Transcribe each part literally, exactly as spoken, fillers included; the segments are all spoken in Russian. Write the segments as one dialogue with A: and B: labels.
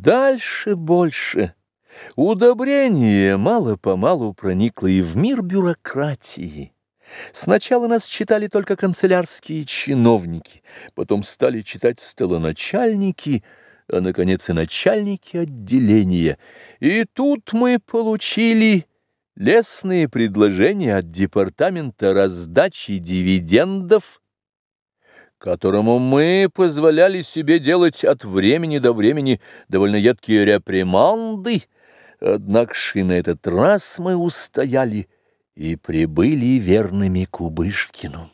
A: Дальше больше. Удобрение мало-помалу проникло и в мир бюрократии. Сначала нас читали только канцелярские чиновники, потом стали читать столоначальники, а, наконец, и начальники отделения. И тут мы получили лестные предложения от департамента раздачи дивидендов, которому мы позволяли себе делать от времени до времени довольно едкие реприманды, однако ж и на этот раз мы устояли и прибыли верными к Кубышкину.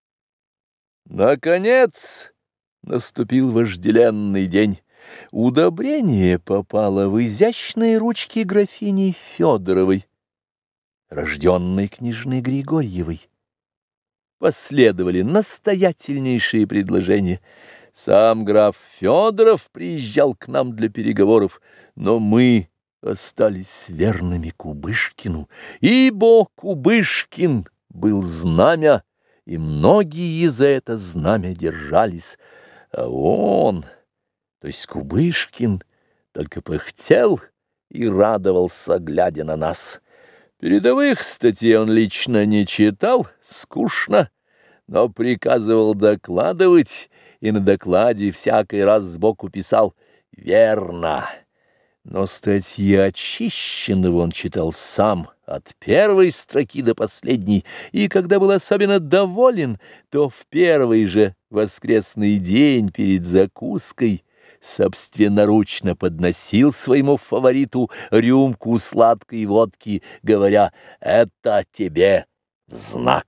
A: Наконец наступил вожделенный день. Удобрение попало в изящные ручки графини Федоровой, рожденной княжны Григорьевой. Последовали настоятельнейшие предложения. Сам граф Федоров приезжал к нам для переговоров, но мы остались верными Кубышкину, ибо Кубышкин был знамя, и многие за это знамя держались, а он, то есть Кубышкин, только пыхтел и радовался, глядя на нас. Передовых статей он лично не читал, скучно, но приказывал докладывать, и на докладе всякий раз сбоку писал «верно». Но статьи очищенного он читал сам, от первой строки до последней, и когда был особенно доволен, то в первый же воскресный день перед закуской собственноручно подносил своему фавориту рюмку сладкой водки, говоря «это тебе в знак».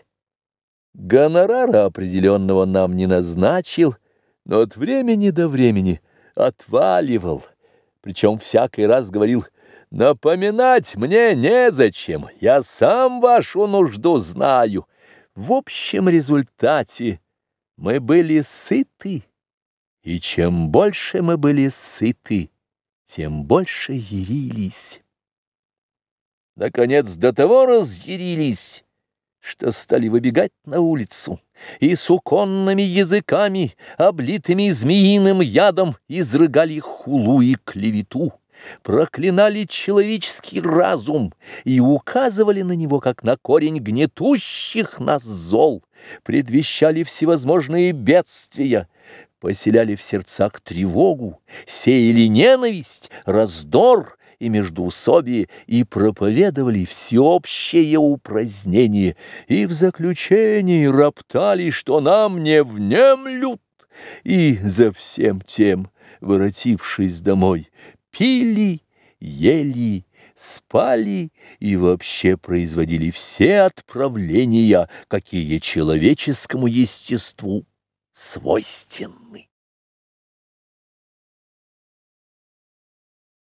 A: Гонорара определенного нам не назначил, но от времени до времени отваливал, причем всякий раз говорил «напоминать мне незачем, я сам вашу нужду знаю». В общем результате мы были сыты. И чем больше мы были сыты, тем больше ярились. Наконец, до того разъярились, что стали выбегать на улицу и с уконными языками, облитыми змеиным ядом, изрыгали хулу и клевету, проклинали человеческий разум и указывали на него, как на корень гнетущих нас зол, предвещали всевозможные бедствия, поселяли в сердцах тревогу, сеяли ненависть, раздор и междоусобие, и проповедовали всеобщее упразднение, и в заключении роптали, что нам не внемлют, и за всем тем, воротившись домой, пили, ели, спали и вообще производили все отправления, какие человеческому естеству свойственны.